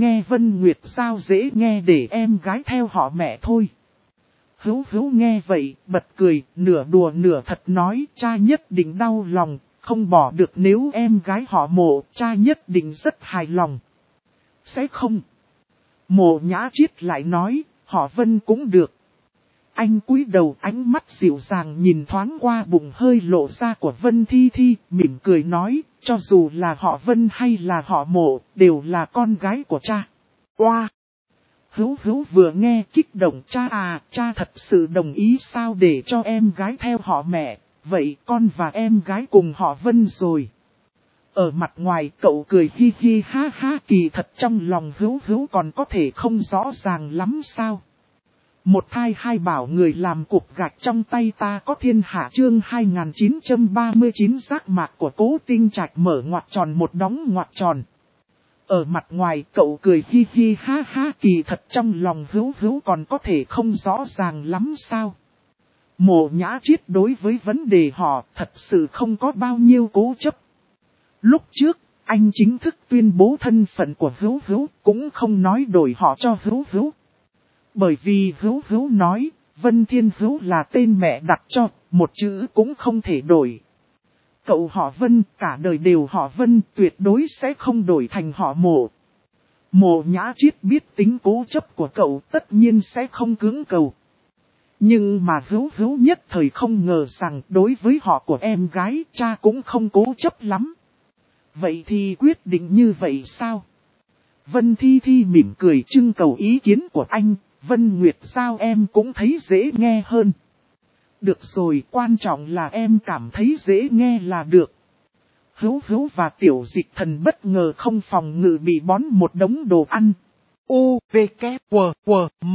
dễ nghe để em gái theo họ mẹ thôi. Hữu Hữu nghe vậy, bật cười, nửa đùa nửa thật nói, cha nhất định đau lòng, không bỏ được nếu em gái họ Mộ, cha nhất định rất hài lòng. Sẽ không. Mộ Nhã Triết lại nói, họ Vân cũng được. Anh cúi đầu ánh mắt dịu dàng nhìn thoáng qua bụng hơi lộ ra của Vân Thi Thi, mỉm cười nói, cho dù là họ Vân hay là họ Mộ, đều là con gái của cha. Oa! Hữu Hữu vừa nghe kích động cha thật sự đồng ý sao để cho em gái theo họ mẹ, vậy con và em gái cùng họ Vân rồi. Ở mặt ngoài cậu cười hi hi ha ha kỳ thật trong lòng Hữu Hữu còn có thể không rõ ràng lắm sao. Một thai hai bảo người làm cục gạch trong tay ta có thiên hạ chương 2939 giác mạc của Cố Tinh Trạch mở ngoặc tròn một đóng ngoặc tròn. Ở mặt ngoài cậu cười hi hi ha ha, kỳ thật trong lòng Hữu Hữu còn có thể không rõ ràng lắm sao. Mộ Nhã Triết đối với vấn đề họ thật sự không có bao nhiêu cố chấp. Lúc trước, anh chính thức tuyên bố thân phận của Hữu Hữu cũng không nói đổi họ cho Hữu Hữu. Bởi vì Hữu Hữu nói, Vân Thiên Hữu là tên mẹ đặt cho, một chữ cũng không thể đổi. Cậu họ Vân, cả đời đều họ Vân, tuyệt đối sẽ không đổi thành họ Mộ. Mộ Nhã Triết biết tính cố chấp của cậu tất nhiên sẽ không cưỡng cầu. Nhưng mà Hữu Hữu nhất thời không ngờ rằng đối với họ của em gái, cha cũng không cố chấp lắm. Vậy thì quyết định như vậy sao? Vân Thi Thi mỉm cười trưng cầu ý kiến của anh, Vân Nguyệt sao em cũng thấy dễ nghe hơn. Được rồi, quan trọng là em cảm thấy dễ nghe là được. Hữu Hữu và Tiểu Dịch Thần bất ngờ không phòng ngự bị bón một đống đồ ăn. U, V, K, W, W, M.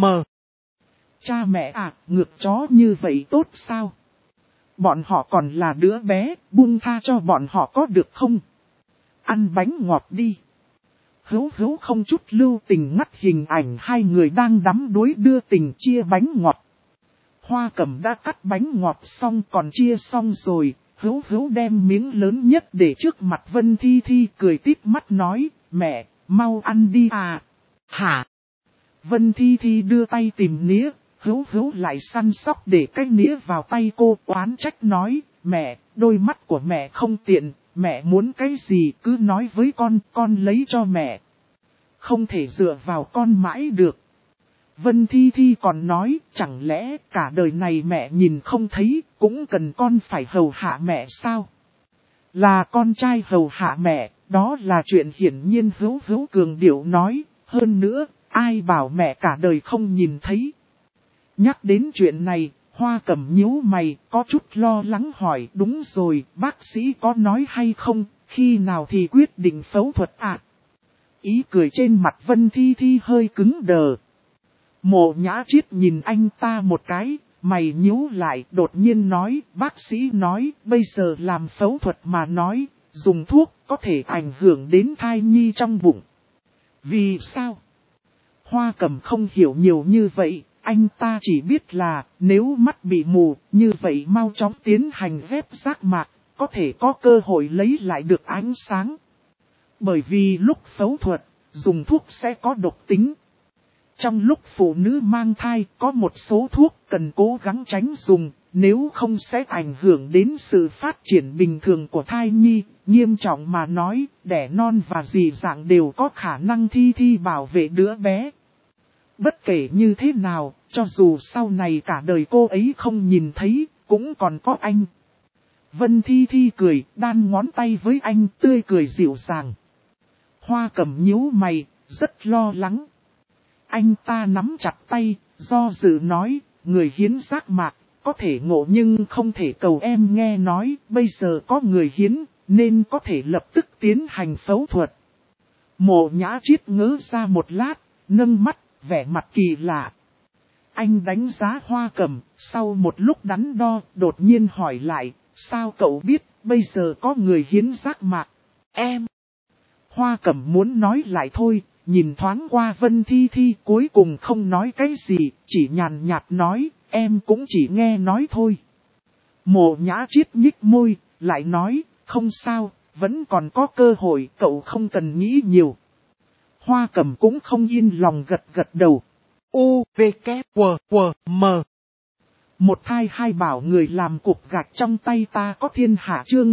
Cha mẹ à, ngược chó như vậy tốt sao? Bọn họ còn là đứa bé, buông tha cho bọn họ có được không? Ăn bánh ngọt đi. Hữu Hữu không chút lưu tình ngắt hình ảnh hai người đang đắm đuối đưa tình chia bánh ngọt. Hoa Cẩm đã cắt bánh ngọt xong còn chia xong rồi, Hữu Hữu đem miếng lớn nhất để trước mặt Vân Thi Thi cười tít mắt nói, mẹ, mau ăn đi à. Hả? Vân Thi Thi đưa tay tìm nĩa, Hữu Hữu lại săn sóc để cái nĩa vào tay cô, oán trách nói, mẹ, đôi mắt của mẹ không tiện, mẹ muốn cái gì cứ nói với con lấy cho mẹ. Không thể dựa vào con mãi được. Vân Thi Thi còn nói, chẳng lẽ cả đời này mẹ nhìn không thấy, cũng cần con phải hầu hạ mẹ sao? Là con trai hầu hạ mẹ, đó là chuyện hiển nhiên. Hữu Hữu cường điệu nói, hơn nữa, ai bảo mẹ cả đời không nhìn thấy. Nhắc đến chuyện này, Hoa Cẩm nhíu mày, có chút lo lắng hỏi, đúng rồi, bác sĩ có nói hay không, khi nào thì quyết định phẫu thuật ạ? Ý cười trên mặt Vân Thi Thi hơi cứng đờ. Mộ Nhã Triết nhìn anh ta một cái, mày nhíu lại, đột nhiên nói, bác sĩ nói, bây giờ làm phẫu thuật mà nói, dùng thuốc có thể ảnh hưởng đến thai nhi trong bụng. Vì sao? Hoa Cẩm không hiểu nhiều như vậy, anh ta chỉ biết là nếu mắt bị mù, như vậy mau chóng tiến hành ghép giác mạc, có thể có cơ hội lấy lại được ánh sáng. Bởi vì lúc phẫu thuật, dùng thuốc sẽ có độc tính. Trong lúc phụ nữ mang thai có một số thuốc cần cố gắng tránh dùng, nếu không sẽ ảnh hưởng đến sự phát triển bình thường của thai nhi. Nghiêm trọng mà nói, đẻ non và dị dạng đều có khả năng Thi Thi bảo vệ đứa bé. Bất kể như thế nào, cho dù sau này cả đời cô ấy không nhìn thấy, cũng còn có anh. Vân Thi Thi cười, đan ngón tay với anh, tươi cười dịu dàng. Hoa Cẩm nhíu mày, rất lo lắng. Anh ta nắm chặt tay, do dự nói, người hiến giác mạc, có thể ngộ nhưng không thể cầu. Em nghe nói, bây giờ có người hiến, nên có thể lập tức tiến hành phẫu thuật. Mộ Nhã Triết ngớ ra một lát, nâng mắt, vẻ mặt kỳ lạ. Anh đánh giá Hoa Cẩm, sau một lúc đắn đo, đột nhiên hỏi lại, sao cậu biết, bây giờ có người hiến giác mạc? Em. Hoa Cẩm muốn nói lại thôi, nhìn thoáng qua Vân Thi Thi cuối cùng không nói cái gì, chỉ nhàn nhạt nói, em cũng chỉ nghe nói thôi. Mộ Nhã Triết nhích môi, lại nói, không sao, vẫn còn có cơ hội, cậu không cần nghĩ nhiều. Hoa Cẩm cũng không yên lòng gật gật đầu. U, V, K, W, W, M. Một thai hai bảo người làm cục gạch trong tay ta có thiên hạ chương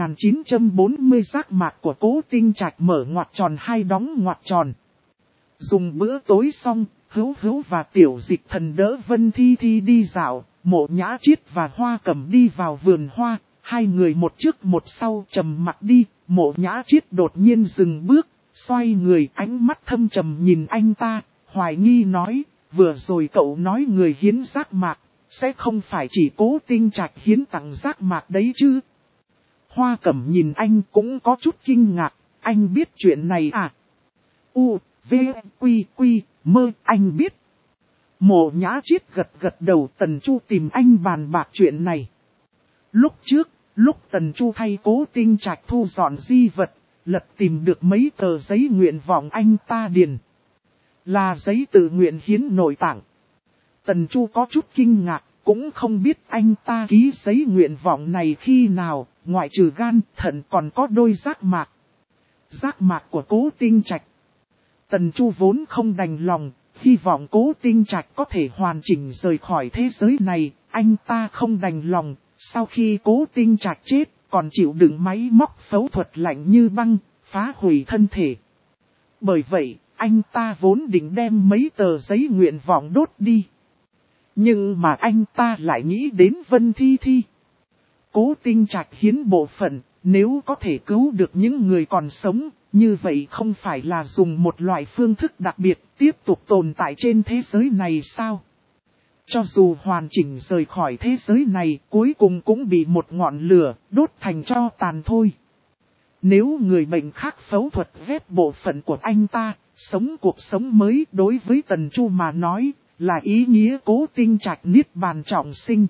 2940 giác mạc của Cố Tinh Trạch mở ngoặc tròn hai đóng ngoặc tròn. Dùng bữa tối xong, Hữu Hữu và Tiểu Dịch Thần đỡ Vân Thi Thi đi dạo, Mộ Nhã Triết và Hoa Cẩm đi vào vườn hoa, hai người một trước một sau trầm mặt đi, Mộ Nhã Triết đột nhiên dừng bước, xoay người ánh mắt thâm trầm nhìn anh ta, hoài nghi nói, vừa rồi cậu nói người hiến giác mạc, sẽ không phải chỉ Cố Tinh Trạch hiến tặng giác mạc đấy chứ? Hoa Cẩm nhìn anh cũng có chút kinh ngạc, anh biết chuyện này à? U, V, Quy, Quy, Mơ, anh biết. Mộ Nhã Chiết gật gật đầu. Tần Chu tìm anh bàn bạc chuyện này. Lúc trước, lúc Tần Chu thay Cố Tinh Trạch thu dọn di vật, lật tìm được mấy tờ giấy nguyện vọng anh ta điền. Là giấy tự nguyện hiến nội tạng. Tần Chu có chút kinh ngạc, cũng không biết anh ta ký giấy nguyện vọng này khi nào, ngoại trừ gan, thận còn có đôi giác mạc. Giác mạc của Cố Tinh Trạch. Tần Chu vốn không đành lòng, hy vọng Cố Tinh Trạch có thể hoàn chỉnh rời khỏi thế giới này, anh ta không đành lòng, sau khi Cố Tinh Trạch chết, còn chịu đựng máy móc phẫu thuật lạnh như băng, phá hủy thân thể. Bởi vậy, anh ta vốn định đem mấy tờ giấy nguyện vọng đốt đi. Nhưng mà anh ta lại nghĩ đến Vân Thi Thi. Cố Tinh Trạch hiến bộ phận, nếu có thể cứu được những người còn sống, như vậy không phải là dùng một loại phương thức đặc biệt tiếp tục tồn tại trên thế giới này sao? Cho dù hoàn chỉnh rời khỏi thế giới này, cuối cùng cũng bị một ngọn lửa đốt thành tro tàn thôi. Nếu người bệnh khác phẫu thuật ghép bộ phận của anh ta, sống cuộc sống mới đối với Tần Chu mà nói, là ý nghĩa Cố Tinh Trạch niết bàn trọng sinh.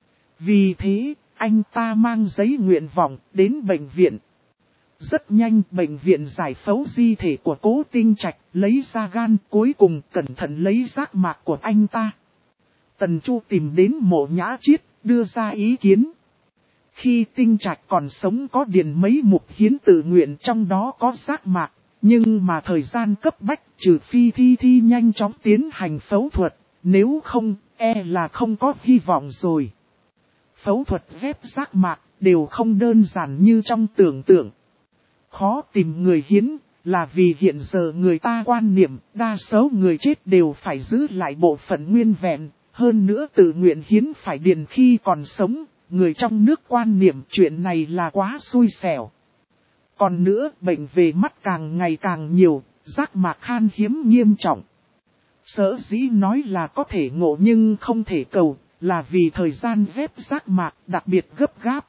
Vì thế, anh ta mang giấy nguyện vọng đến bệnh viện. Rất nhanh bệnh viện giải phẫu di thể của Cố Tinh Trạch, lấy ra gan, cuối cùng cẩn thận lấy giác mạc của anh ta. Tần Chu tìm đến Mộ Nhã Chiết, đưa ra ý kiến. Khi Tinh Trạch còn sống có điền mấy mục hiến tự nguyện, trong đó có giác mạc, nhưng mà thời gian cấp bách, trừ phi Thi Thi nhanh chóng tiến hành phẫu thuật, nếu không, là không có hy vọng rồi. Phẫu thuật ghép giác mạc đều không đơn giản như trong tưởng tượng. Khó tìm người hiến, là vì hiện giờ người ta quan niệm, đa số người chết đều phải giữ lại bộ phận nguyên vẹn, hơn nữa tự nguyện hiến phải điền khi còn sống, người trong nước quan niệm chuyện này là quá xui xẻo. Còn nữa, bệnh về mắt càng ngày càng nhiều, giác mạc khan hiếm nghiêm trọng. Sở dĩ nói là có thể ngộ nhưng không thể cầu, là vì thời gian ghép giác mạc đặc biệt gấp gáp.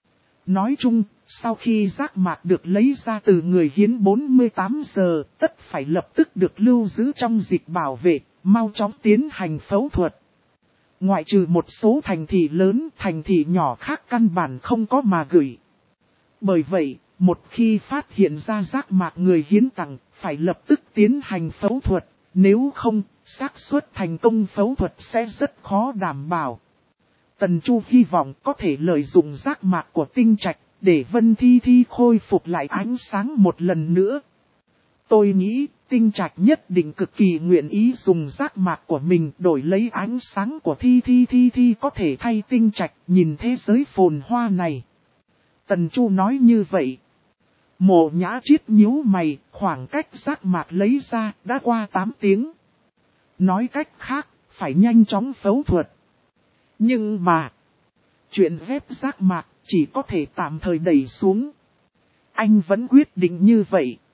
Nói chung, sau khi giác mạc được lấy ra từ người hiến 48 giờ, tất phải lập tức được lưu giữ trong dịch bảo vệ, mau chóng tiến hành phẫu thuật. Ngoại trừ một số thành thị lớn, thành thị nhỏ khác căn bản không có mà gửi. Bởi vậy, một khi phát hiện ra giác mạc người hiến tặng, phải lập tức tiến hành phẫu thuật, nếu không, xác suất thành công phẫu thuật sẽ rất khó đảm bảo. Tần Chu hy vọng có thể lợi dụng giác mạc của Tinh Trạch, để Vân Thi Thi khôi phục lại ánh sáng một lần nữa. Tôi nghĩ, Tinh Trạch nhất định cực kỳ nguyện ý dùng giác mạc của mình đổi lấy ánh sáng của Thi Thi có thể thay Tinh Trạch nhìn thế giới phồn hoa này. Tần Chu nói như vậy. Mộ Nhã Chiết nhíu mày, khoảng cách giác mạc lấy ra đã qua 8 tiếng. Nói cách khác, phải nhanh chóng phẫu thuật. Nhưng mà, chuyện ghép giác mạc chỉ có thể tạm thời đẩy xuống. Anh vẫn quyết định như vậy.